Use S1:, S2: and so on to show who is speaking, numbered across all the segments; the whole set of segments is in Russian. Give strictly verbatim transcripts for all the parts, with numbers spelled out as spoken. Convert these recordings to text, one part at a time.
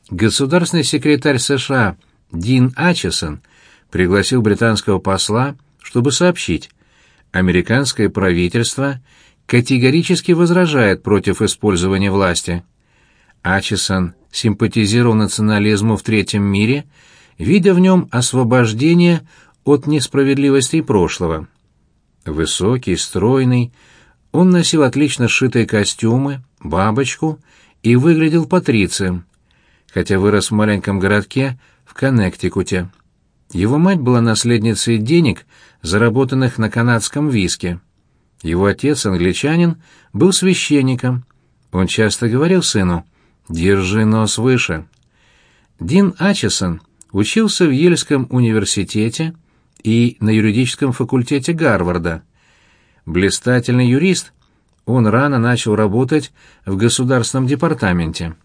S1: государственный секретарь США Дин Ачесон пригласил британского посла, чтобы сообщить: американское правительство категорически возражает против использования власти. Ачесон симпатизировал национализму в третьем мире, видя в нем освобождение от несправедливостей прошлого. Высокий, стройный, он носил отлично сшитые костюмы, бабочку и выглядел патрицием, хотя вырос в маленьком городке в Коннектикуте. Его мать была наследницей денег, заработанных на канадском виске. Его отец, англичанин, был священником. Он часто говорил сыну: «Держи нос выше». Дин Ачесон учился в Йельском университете и на юридическом факультете Гарварда. Блистательный юрист, он рано начал работать в Государственном департаменте.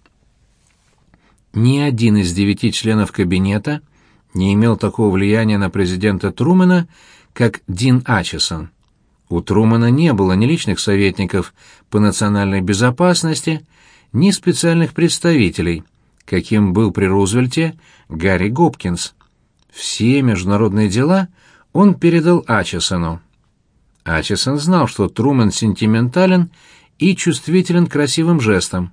S1: Ни один из девяти членов кабинета не имел такого влияния на президента Трумэна, как Дин Ачесон. У Трумэна не было ни личных советников по национальной безопасности, ни специальных представителей, каким был при Рузвельте Гарри Гопкинс. Все международные дела он передал Ачесону. Ачесон знал, что Трумэн сентиментален и чувствителен к красивым жестам.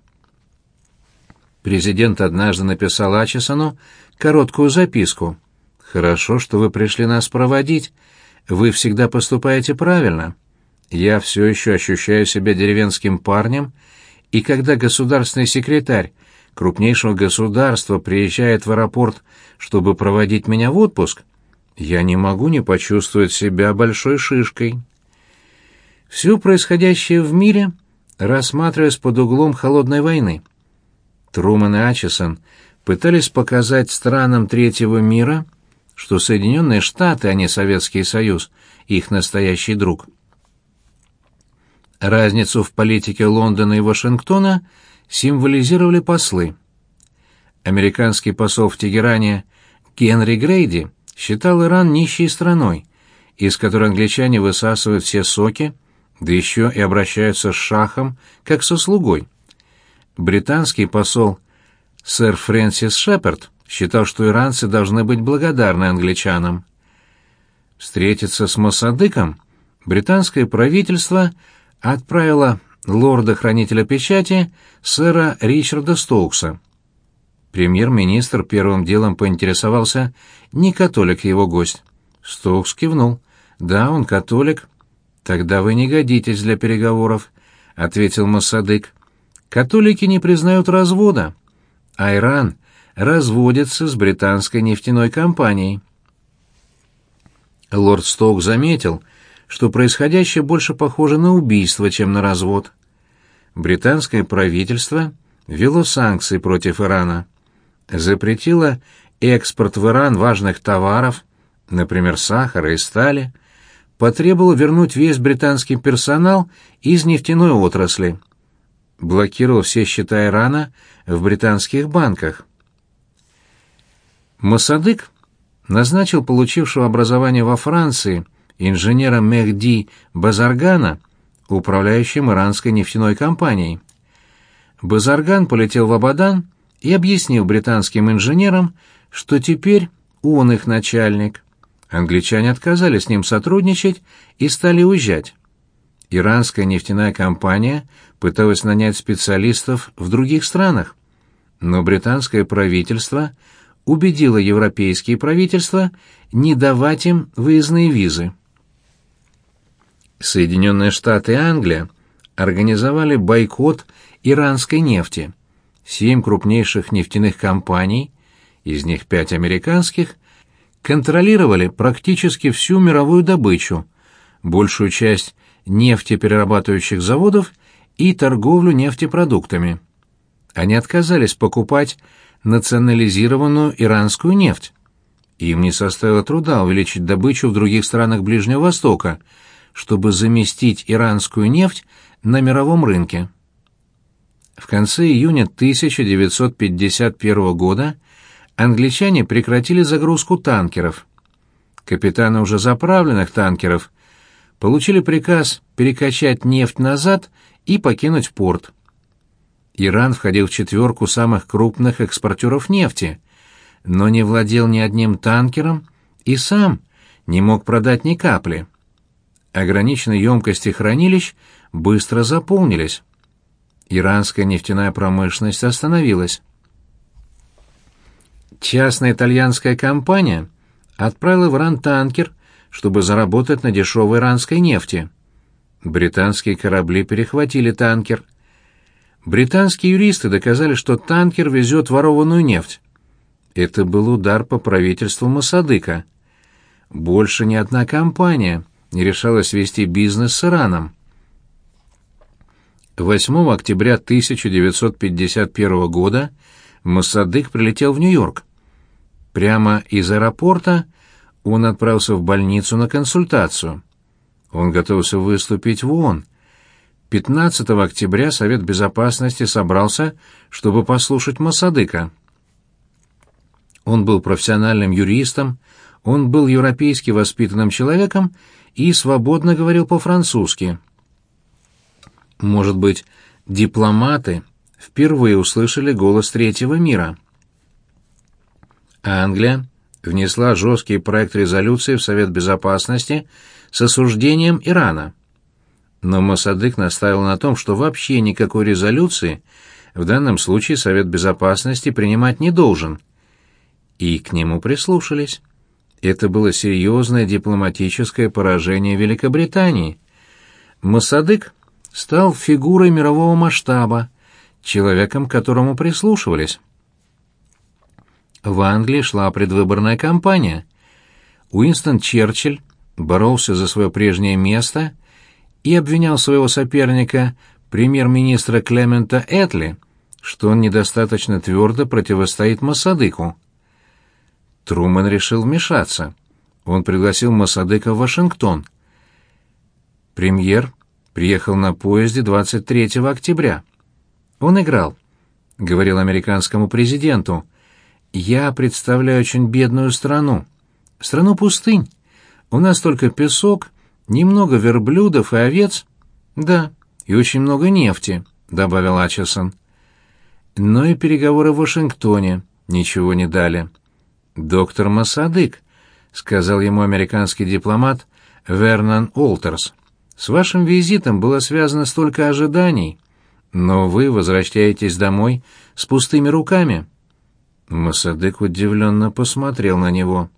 S1: Президент однажды написал Ачесону короткую записку: «Хорошо, что вы пришли нас проводить. Вы всегда поступаете правильно. Я все еще ощущаю себя деревенским парнем, и когда государственный секретарь крупнейшего государства приезжает в аэропорт, чтобы проводить меня в отпуск, я не могу не почувствовать себя большой шишкой». Все происходящее в мире рассматривалось под углом холодной войны. Трумэн и Ачесон пытались показать странам третьего мира, что Соединенные Штаты, а не Советский Союз, их настоящий друг. Разницу в политике Лондона и Вашингтона символизировали послы. Американский посол в Тегеране Генри Грейди считал Иран нищей страной, из которой англичане высасывают все соки, да еще и обращаются с шахом, как со слугой. Британский посол сэр Фрэнсис Шепард считал, что иранцы должны быть благодарны англичанам. Встретиться с Моссадыком британское правительство отправило лорда-хранителя печати сэра Ричарда Стоукса. Премьер-министр первым делом поинтересовался, не католик его гость. Стоукс кивнул. «Да, он католик». «Тогда вы не годитесь для переговоров», — ответил Моссадык. «Католики не признают развода, а Иран разводится с британской нефтяной компанией». Лорд Стоук заметил, что происходящее больше похоже на убийство, чем на развод. Британское правительство ввело санкции против Ирана, запретило экспорт в Иран важных товаров, например, сахара и стали, потребовало вернуть весь британский персонал из нефтяной отрасли, блокировал все счета Ирана в британских банках. Моссадык назначил получившего образование во Франции инженера Мехди Базаргана управляющим иранской нефтяной компанией. Базарган полетел в Абадан и объяснил британским инженерам, что теперь он их начальник. Англичане отказались с ним сотрудничать и стали уезжать. Иранская нефтяная компания пыталась нанять специалистов в других странах, но британское правительство убедило европейские правительства не давать им выездные визы. Соединенные Штаты и Англия организовали бойкот иранской нефти. Семь крупнейших нефтяных компаний, из них пять американских, контролировали практически всю мировую добычу, большую часть нефтеперерабатывающих заводов и торговлю нефтепродуктами. Они отказались покупать национализированную иранскую нефть. Им не составило труда увеличить добычу в других странах Ближнего Востока, чтобы заместить иранскую нефть на мировом рынке. В конце июня тысяча девятьсот пятьдесят первого года англичане прекратили загрузку танкеров. Капитаны уже заправленных танкеров получили приказ перекачать нефть назад и покинуть порт. Иран входил в четверку самых крупных экспортеров нефти, но не владел ни одним танкером и сам не мог продать ни капли. Ограниченные емкости хранилищ быстро заполнились. Иранская нефтяная промышленность остановилась. Частная итальянская компания отправила в Иран танкер, чтобы заработать на дешевой иранской нефти. Британские корабли перехватили танкер. Британские юристы доказали, что танкер везет ворованную нефть. Это был удар по правительству Моссадыка. Больше ни одна компания не решалась вести бизнес с Ираном. восьмого октября тысяча девятьсот пятьдесят первого года Моссадык прилетел в Нью-Йорк. Прямо из аэропорта он отправился в больницу на консультацию. Он готовился выступить в ООН. пятнадцатого октября Совет Безопасности собрался, чтобы послушать Моссадыка. Он был профессиональным юристом, он был европейски воспитанным человеком и свободно говорил по-французски. Может быть, дипломаты впервые услышали голос третьего мира. Англия внесла жесткий проект резолюции в Совет Безопасности с осуждением Ирана. Но Моссадык настаивал на том, что вообще никакой резолюции в данном случае Совет Безопасности принимать не должен. И к нему прислушались. Это было серьезное дипломатическое поражение Великобритании. Моссадык стал фигурой мирового масштаба, человеком, к которому прислушивались. В Англии шла предвыборная кампания. Уинстон Черчилль боролся за свое прежнее место и обвинял своего соперника, премьер-министра Клемента Этли, что он недостаточно твердо противостоит Моссадыку. Трумэн решил вмешаться. Он пригласил Моссадыка в Вашингтон. Премьер приехал на поезде двадцать третьего октября. Он играл. Говорил американскому президенту: «Я представляю очень бедную страну. Страну пустынь. У нас только песок, немного верблюдов и овец. Да, и очень много нефти», — добавил Ачесон. Но и переговоры в Вашингтоне ничего не дали. «Доктор Моссадык», — сказал ему американский дипломат Вернон Уолтерс, — «с вашим визитом было связано столько ожиданий, но вы возвращаетесь домой с пустыми руками». Моссадык удивленно посмотрел на него.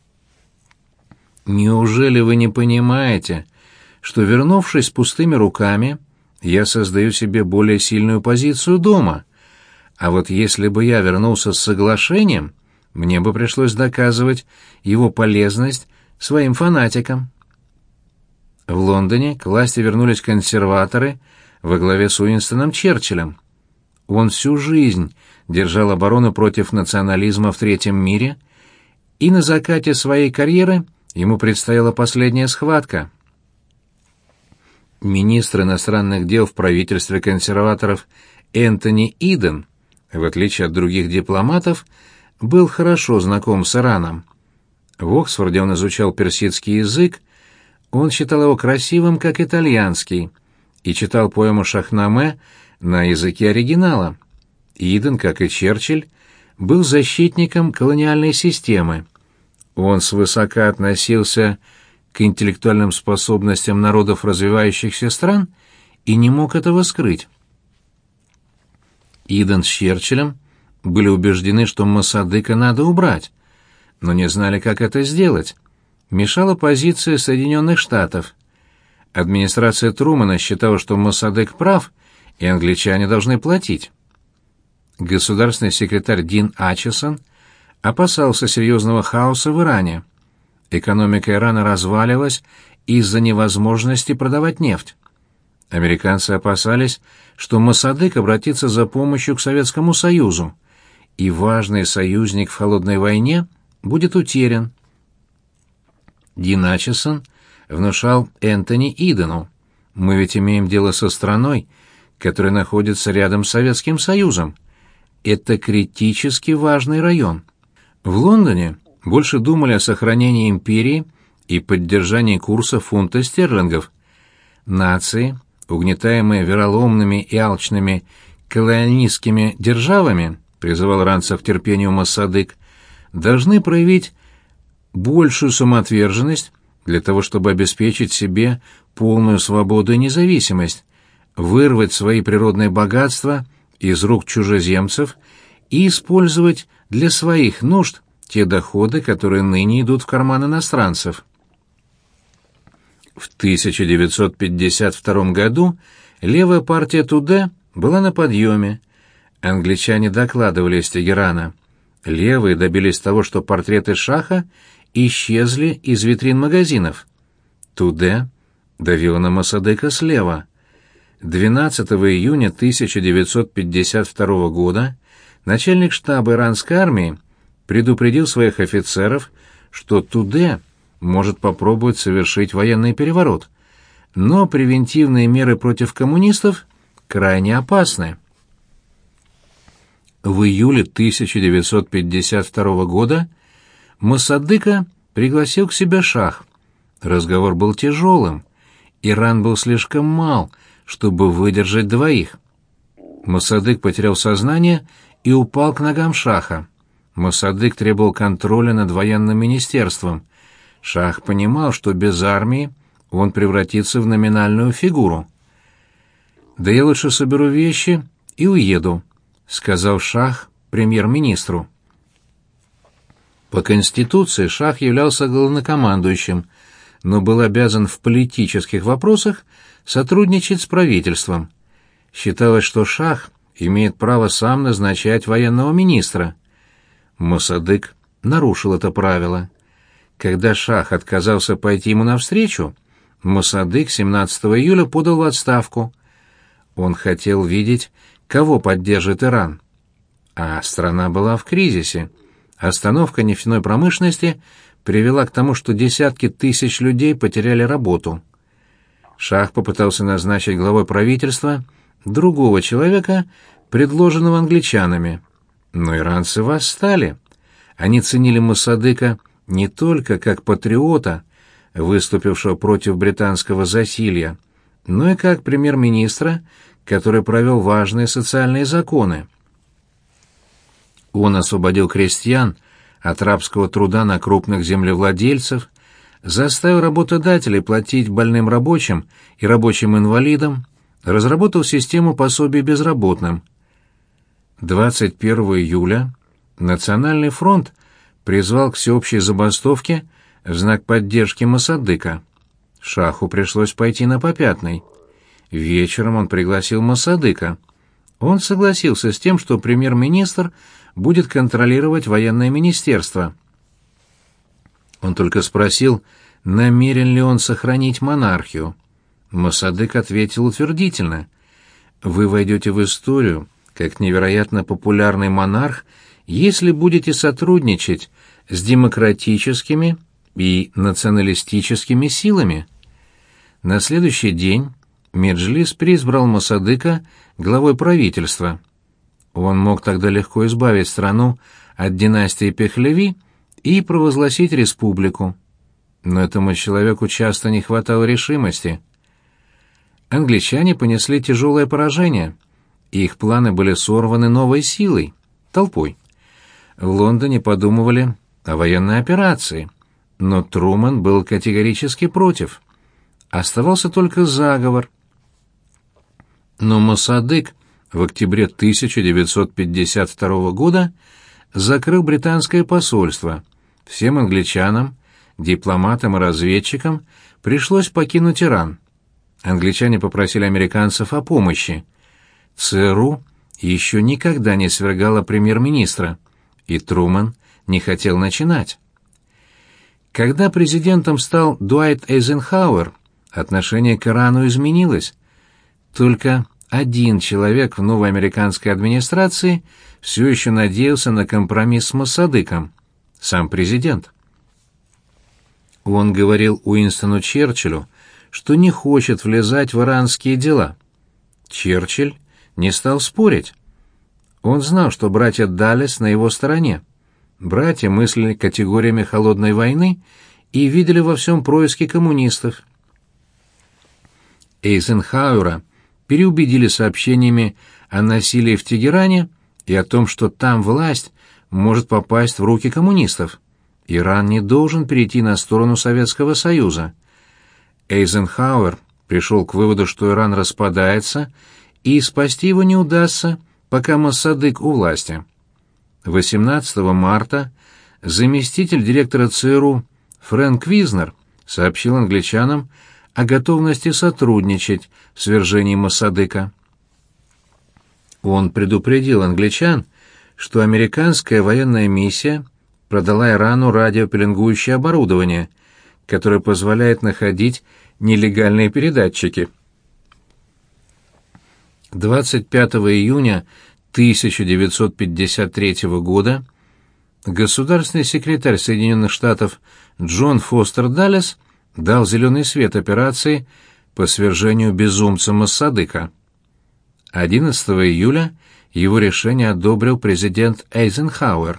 S1: «Неужели вы не понимаете, что, вернувшись с пустыми руками, я создаю себе более сильную позицию дома, а вот если бы я вернулся с соглашением, мне бы пришлось доказывать его полезность своим фанатикам». В Лондоне к власти вернулись консерваторы во главе с Уинстоном Черчиллем. Он всю жизнь держал оборону против национализма в третьем мире, и на закате своей карьеры ему предстояла последняя схватка. Министр иностранных дел в правительстве консерваторов Энтони Иден, в отличие от других дипломатов, был хорошо знаком с Ираном. В Оксфорде он изучал персидский язык, он считал его красивым, как итальянский, и читал поэму Шахнаме на языке оригинала. Иден, как и Черчилль, был защитником колониальной системы. Он свысока относился к интеллектуальным способностям народов развивающихся стран и не мог этого скрыть. Иден с Черчиллем были убеждены, что Моссадыка надо убрать, но не знали, как это сделать. Мешала позиция Соединенных Штатов. Администрация Трумэна считала, что Моссадык прав, и англичане должны платить. Государственный секретарь Дин Ачесон опасался серьезного хаоса в Иране. Экономика Ирана разваливалась из-за невозможности продавать нефть. Американцы опасались, что Моссадык обратится за помощью к Советскому Союзу, и важный союзник в холодной войне будет утерян. Дин Ачесон внушал Энтони Идену: «Мы ведь имеем дело со страной, которая находится рядом с Советским Союзом. Это критически важный район». В Лондоне больше думали о сохранении империи и поддержании курса фунта стерлингов. Нации, угнетаемые вероломными и алчными колонистскими державами, призывал Ранцев к терпению Моссадык, должны проявить большую самоотверженность для того, чтобы обеспечить себе полную свободу и независимость, вырвать свои природные богатства из рук чужеземцев и использовать для своих нужд те доходы, которые ныне идут в карман иностранцев. В тысяча девятьсот пятьдесят втором году левая партия Туде была на подъеме. Англичане докладывали из Тегерана. Левые добились того, что портреты Шаха исчезли из витрин магазинов. Туде давила на Моссадыка слева. двенадцатого июня тысяча девятьсот пятьдесят второго года начальник штаба иранской армии предупредил своих офицеров, что Туде может попробовать совершить военный переворот, но превентивные меры против коммунистов крайне опасны. В июле тысяча девятьсот пятьдесят второго года Моссадыка пригласил к себе Шах. Разговор был тяжелым. Иран был слишком мал, чтобы выдержать двоих. Моссадык потерял сознание и упал к ногам Шаха. Моссадык требовал контроля над военным министерством. Шах понимал, что без армии он превратится в номинальную фигуру. «Да я лучше соберу вещи и уеду», — сказал Шах премьер-министру. По Конституции Шах являлся главнокомандующим, но был обязан в политических вопросах сотрудничать с правительством. Считалось, что Шах имеет право сам назначать военного министра. Моссадык нарушил это правило. Когда Шах отказался пойти ему навстречу, Моссадык семнадцатого июля подал в отставку. Он хотел видеть, кого поддержит Иран. А страна была в кризисе. Остановка нефтяной промышленности привела к тому, что десятки тысяч людей потеряли работу. Шах попытался назначить главой правительства другого человека, предложенного англичанами. Но иранцы восстали. Они ценили Моссадыка не только как патриота, выступившего против британского засилья, но и как премьер-министра, который провел важные социальные законы. Он освободил крестьян от рабского труда на крупных землевладельцев, заставил работодателей платить больным рабочим и рабочим инвалидам, разработал систему пособий безработным. двадцать первого июля Национальный фронт призвал к всеобщей забастовке в знак поддержки Моссадыка. Шаху пришлось пойти на попятный. Вечером он пригласил Моссадыка. Он согласился с тем, что премьер-министр будет контролировать военное министерство. Он только спросил, намерен ли он сохранить монархию. Моссадык ответил утвердительно. «Вы войдете в историю как невероятно популярный монарх, если будете сотрудничать с демократическими и националистическими силами». На следующий день Меджлис переизбрал Моссадыка главой правительства. Он мог тогда легко избавить страну от династии Пехлеви и провозгласить республику. Но этому человеку часто не хватало решимости. Англичане понесли тяжелое поражение. Их планы были сорваны новой силой, толпой. В Лондоне подумывали о военной операции, но Трумэн был категорически против. Оставался только заговор. Но Моссадык в октябре тысяча девятьсот пятьдесят второго года закрыл британское посольство. Всем англичанам, дипломатам и разведчикам пришлось покинуть Иран. Англичане попросили американцев о помощи. ЦРУ еще никогда не свергала премьер-министра, и Трумэн не хотел начинать. Когда президентом стал Дуайт Эйзенхауэр, отношение к Ирану изменилось. Только один человек в новой американской администрации все еще надеялся на компромисс с Моссадыком — сам президент. Он говорил Уинстону Черчиллю, что не хочет влезать в иранские дела. Черчилль не стал спорить. Он знал, что братья Даллес на его стороне. Братья мыслили категориями холодной войны и видели во всем происки коммунистов. Эйзенхауэра переубедили сообщениями о насилии в Тегеране и о том, что там власть может попасть в руки коммунистов. Иран не должен перейти на сторону Советского Союза. Эйзенхауэр пришел к выводу, что Иран распадается, и спасти его не удастся, пока Моссадык у власти. восемнадцатого марта заместитель директора ЦРУ Фрэнк Визнер сообщил англичанам о готовности сотрудничать в свержении Моссадыка. Он предупредил англичан, что американская военная миссия продала Ирану радиопеленгующее оборудование, которое позволяет находить нелегальные передатчики. двадцать пятого июня тысяча девятьсот пятьдесят третьего года государственный секретарь Соединенных Штатов Джон Фостер Даллес дал зеленый свет операции по свержению безумца Моссадыка. одиннадцатого июля его решение одобрил президент Эйзенхауэр.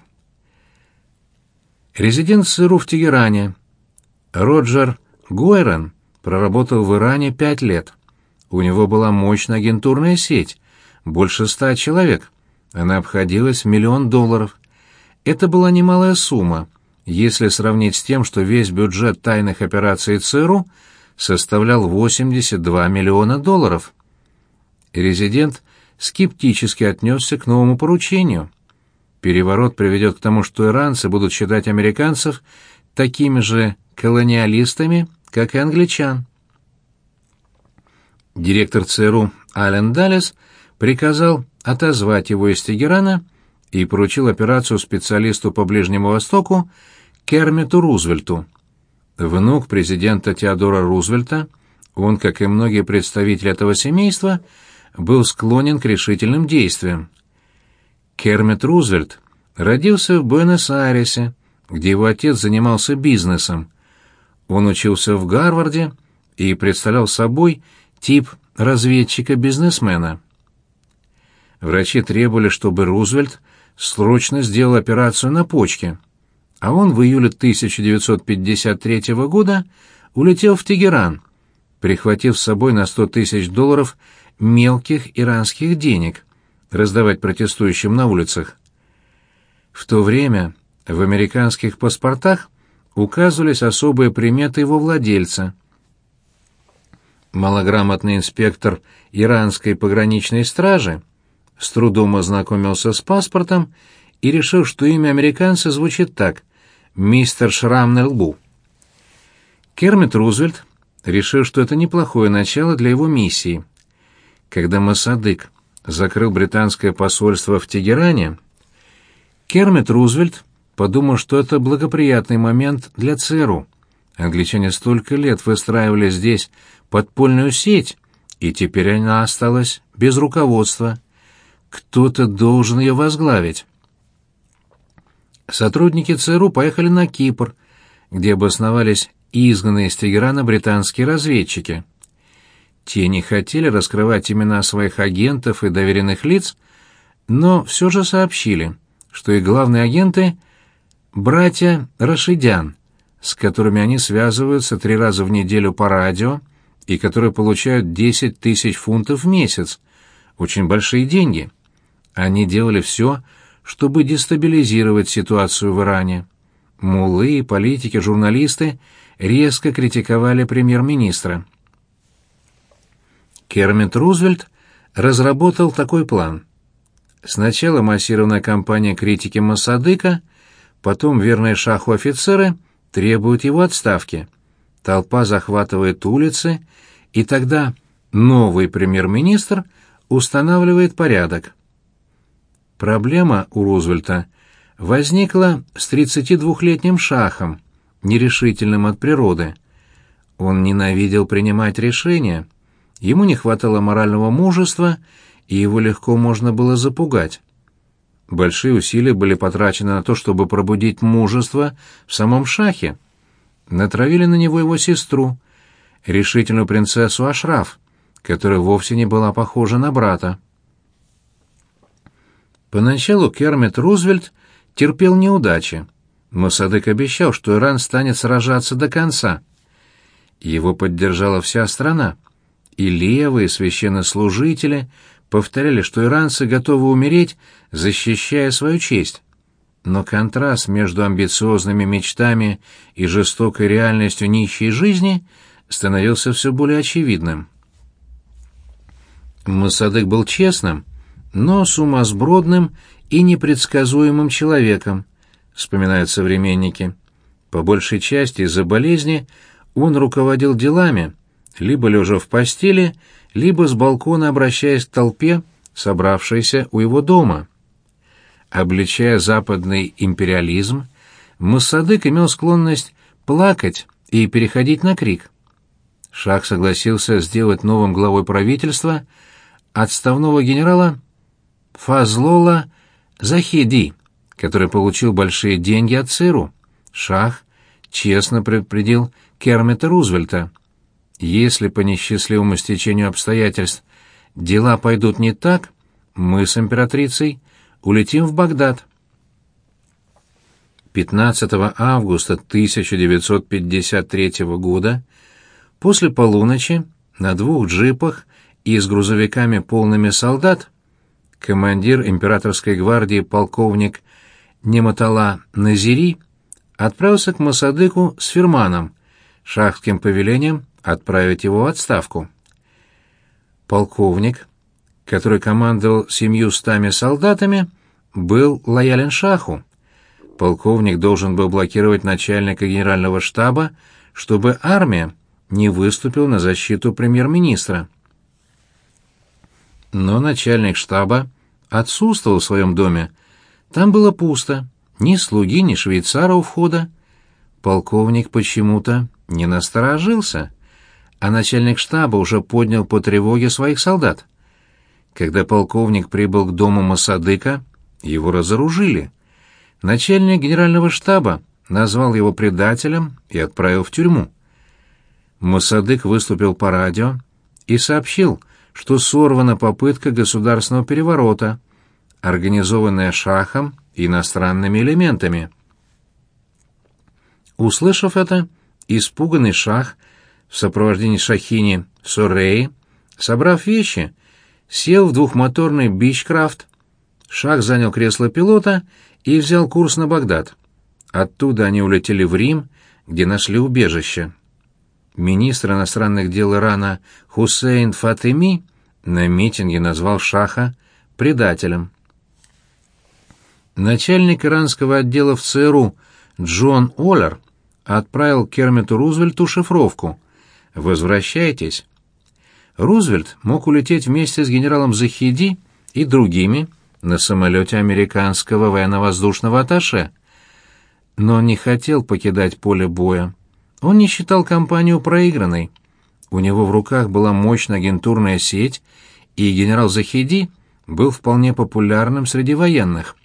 S1: Резидент ЦРУ в Тегеране Роджер Гойрон проработал в Иране пять лет. У него была мощная агентурная сеть, больше ста человек. Она обходилась в миллион долларов. Это была немалая сумма, если сравнить с тем, что весь бюджет тайных операций ЦРУ составлял восемьдесят два миллиона долларов. Резидент скептически отнесся к новому поручению. Переворот приведет к тому, что иранцы будут считать американцев такими же колониалистами, как и англичан. Директор ЦРУ Аллен Даллес приказал отозвать его из Тегерана и поручил операцию специалисту по Ближнему Востоку Кермиту Рузвельту. Внук президента Теодора Рузвельта, он, как и многие представители этого семейства, был склонен к решительным действиям. Кермит Рузвельт родился в Буэнос-Айресе, где его отец занимался бизнесом. Он учился в Гарварде и представлял собой тип разведчика-бизнесмена. Врачи требовали, чтобы Рузвельт срочно сделал операцию на почке, а он в июле тысяча девятьсот пятьдесят третьего года улетел в Тегеран, прихватив с собой на сто тысяч долларов мелких иранских денег, раздавать протестующим на улицах. В то время в американских паспортах указывались особые приметы его владельца. Малограмотный инспектор иранской пограничной стражи с трудом ознакомился с паспортом и решил, что имя американца звучит так — мистер Шрам на лбу. Кермит Рузвельт решил, что это неплохое начало для его миссии. Когда Моссадык закрыл британское посольство в Тегеране, Кермит Рузвельт подумал, что это благоприятный момент для ЦРУ. Англичане столько лет выстраивали здесь подпольную сеть, и теперь она осталась без руководства. Кто-то должен ее возглавить. Сотрудники ЦРУ поехали на Кипр, где обосновались изгнанные из Тегерана британские разведчики. Те не хотели раскрывать имена своих агентов и доверенных лиц, но все же сообщили, что их главные агенты — братья Рашидян, с которыми они связываются три раза в неделю по радио и которые получают десять тысяч фунтов в месяц. Очень большие деньги. Они делали все, чтобы дестабилизировать ситуацию в Иране. Муллы, политики, журналисты резко критиковали премьер-министра. Кермит Рузвельт разработал такой план. Сначала массированная кампания критики Моссадыка, потом верные шаху офицеры требуют его отставки. Толпа захватывает улицы, и тогда новый премьер-министр устанавливает порядок. Проблема у Рузвельта возникла с тридцатидвухлетним шахом, нерешительным от природы. Он ненавидел принимать решения, ему не хватало морального мужества, и его легко можно было запугать. Большие усилия были потрачены на то, чтобы пробудить мужество в самом шахе. Натравили на него его сестру, решительную принцессу Ашраф, которая вовсе не была похожа на брата. Поначалу Кермит Рузвельт терпел неудачи. Моссадык обещал, что Иран станет сражаться до конца. Его поддержала вся страна. И левые священнослужители, повторяли, что иранцы готовы умереть, защищая свою честь. Но контраст между амбициозными мечтами и жестокой реальностью нищей жизни становился все более очевидным. Моссадек был честным, но сумасбродным и непредсказуемым человеком, вспоминают современники. По большей части из-за болезни он руководил делами, либо лежа в постели, либо с балкона обращаясь к толпе, собравшейся у его дома. Обличая западный империализм, Моссадек имел склонность плакать и переходить на крик. Шах согласился сделать новым главой правительства отставного генерала Фазлола Захеди, который получил большие деньги от ЦРУ. Шах честно предупредил Кермита Рузвельта: если по несчастливому стечению обстоятельств дела пойдут не так, мы с императрицей улетим в Багдад. пятнадцатого августа тысяча девятьсот пятьдесят третьего года после полуночи на двух джипах и с грузовиками, полными солдат, командир императорской гвардии полковник Нематала Назири отправился к Моссадеку с фирманом, шахским повелением отправить его в отставку. Полковник, который командовал семьюстами солдатами, был лоялен шаху. Полковник должен был блокировать начальника генерального штаба, чтобы армия не выступила на защиту премьер-министра. Но начальник штаба отсутствовал в своем доме. Там было пусто, ни слуги, ни швейцара у входа. Полковник почему-то не насторожился, а начальник штаба уже поднял по тревоге своих солдат. Когда полковник прибыл к дому Моссадека, его разоружили. Начальник генерального штаба назвал его предателем и отправил в тюрьму. Моссадек выступил по радио и сообщил, что сорвана попытка государственного переворота, организованная шахом и иностранными элементами. Услышав это, испуганный шах в сопровождении Шахини Сорреи, собрав вещи, сел в двухмоторный Бичкрафт. Шах занял кресло пилота и взял курс на Багдад. Оттуда они улетели в Рим, где нашли убежище. Министр иностранных дел Ирана Хусейн Фатеми на митинге назвал шаха предателем. Начальник иранского отдела в ЦРУ Джон Оллер отправил Кермиту Рузвельту шифровку: «Возвращайтесь». Рузвельт мог улететь вместе с генералом Захеди и другими на самолете американского военно-воздушного атташе, но он не хотел покидать поле боя. Он не считал кампанию проигранной. У него в руках была мощная агентурная сеть, и генерал Захеди был вполне популярным среди военных.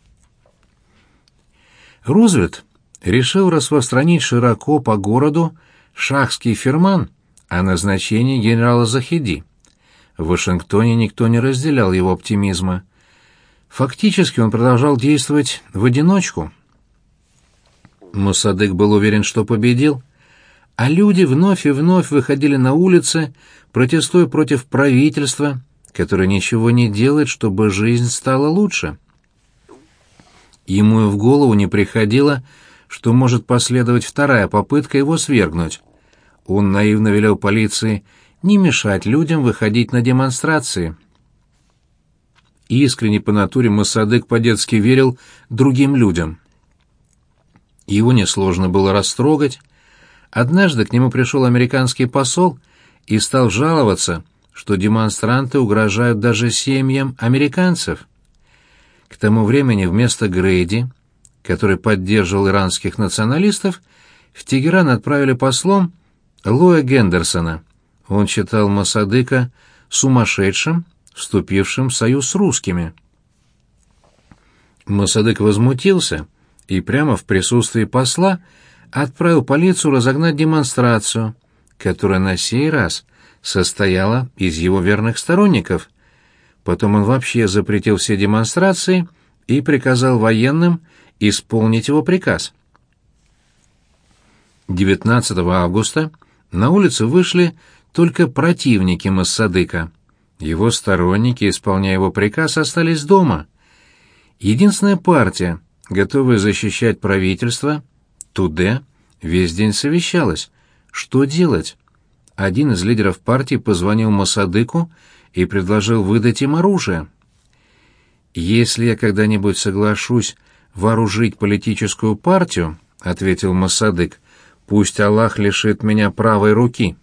S1: Рузвельт решил распространить широко по городу шахский фирман о назначении генерала Захеди. В Вашингтоне никто не разделял его оптимизма. Фактически он продолжал действовать в одиночку. Моссадек был уверен, что победил, а люди вновь и вновь выходили на улицы, протестуя против правительства, которое ничего не делает, чтобы жизнь стала лучше. Ему и в голову не приходило, что может последовать вторая попытка его свергнуть. Он наивно велел полиции не мешать людям выходить на демонстрации. Искренне по натуре Моссадек по-детски верил другим людям. Его несложно было растрогать. Однажды к нему пришел американский посол и стал жаловаться, что демонстранты угрожают даже семьям американцев. К тому времени вместо Грейди, который поддерживал иранских националистов, в Тегеран отправили послом Лоя Гендерсона. Он считал Моссадека сумасшедшим, вступившим в союз с русскими. Моссадек возмутился и прямо в присутствии посла отправил полицию разогнать демонстрацию, которая на сей раз состояла из его верных сторонников. Потом он вообще запретил все демонстрации и приказал военным исполнить его приказ. девятнадцатого августа на улицу вышли только противники Моссадека. Его сторонники, исполняя его приказ, остались дома. Единственная партия, готовая защищать правительство, Туде, весь день совещалась. Что делать? Один из лидеров партии позвонил Моссадыку и предложил выдать им оружие. «Если я когда-нибудь соглашусь вооружить политическую партию, — ответил Моссадык, — пусть Аллах лишит меня правой руки».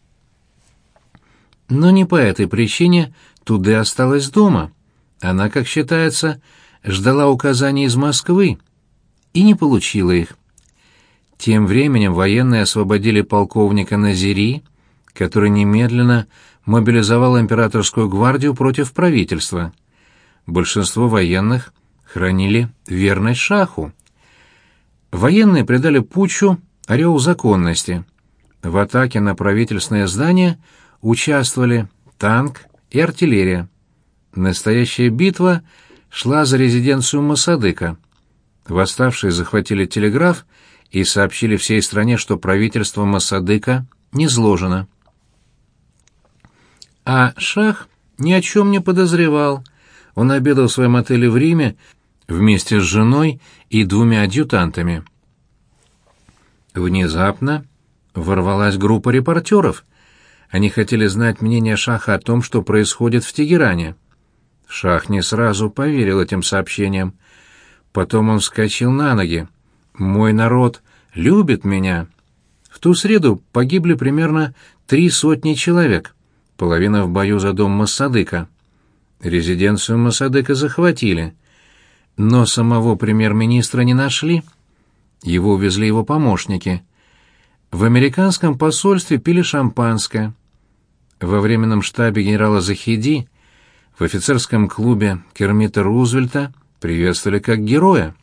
S1: Но не по этой причине Туде осталась дома. Она, как считается, ждала указаний из Москвы и не получила их. Тем временем военные освободили полковника Назири, который немедленно мобилизовал императорскую гвардию против правительства. Большинство военных хранили верность шаху. Военные придали путчу ореол законности. В атаке на правительственное здание участвовали танк и артиллерия. Настоящая битва шла за резиденцию Моссадыка. Восставшие захватили телеграф и сообщили всей стране, что правительство Моссадыка низложено. А шах ни о чем не подозревал. Он обедал в своем отеле в Риме вместе с женой и двумя адъютантами. Внезапно ворвалась группа репортеров. Они хотели знать мнение шаха о том, что происходит в Тегеране. Шах не сразу поверил этим сообщениям. Потом он вскочил на ноги. «Мой народ любит меня». В ту среду погибли примерно три сотни человек, половина в бою за дом Моссадыка. Резиденцию Моссадыка захватили, но самого премьер-министра не нашли. Его увезли его помощники. В американском посольстве пили шампанское. Во временном штабе генерала Захиди в офицерском клубе Кермита Рузвельта приветствовали как героя.